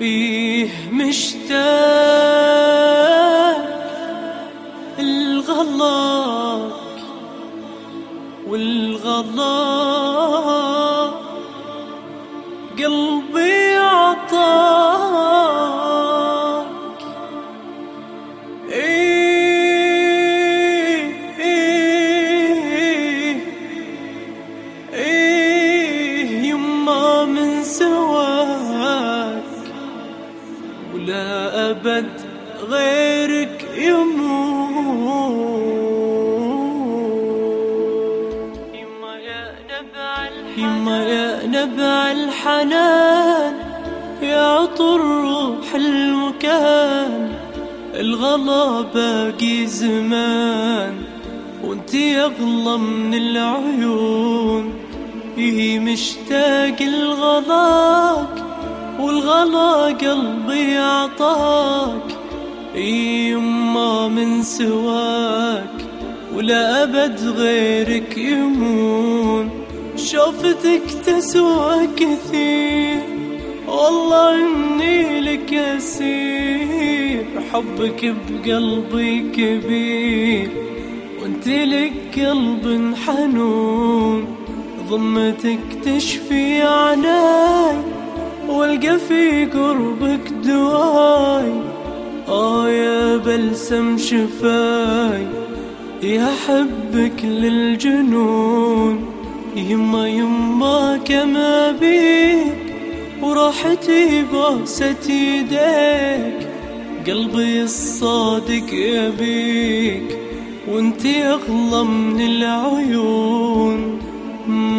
فيه مشتاق الغلاك والغلا قلبي عطاك. يما من سواك ولا أبد غيرك يموت. يما يا نبع الحنان، يا عطر روح المكان، الغلا باقي زمان وانتي أغلى من العيون. مشتاق لغلاك والغلا قلبي عطاك. يما من سواك ولا أبد غيرك يمون. شوفتك تسوى كثير والله إني لك أسير. حبك بقلبي كبير وانت لك قلب حنون. ضمتك تشفي عناي والقى في قربك دواي. يا بلسم شفاي يا حبك للجنون. يما كما بيك وراحتي بوسة يديك. قلبي الصادق يبيك وانتي أغلى من العيون.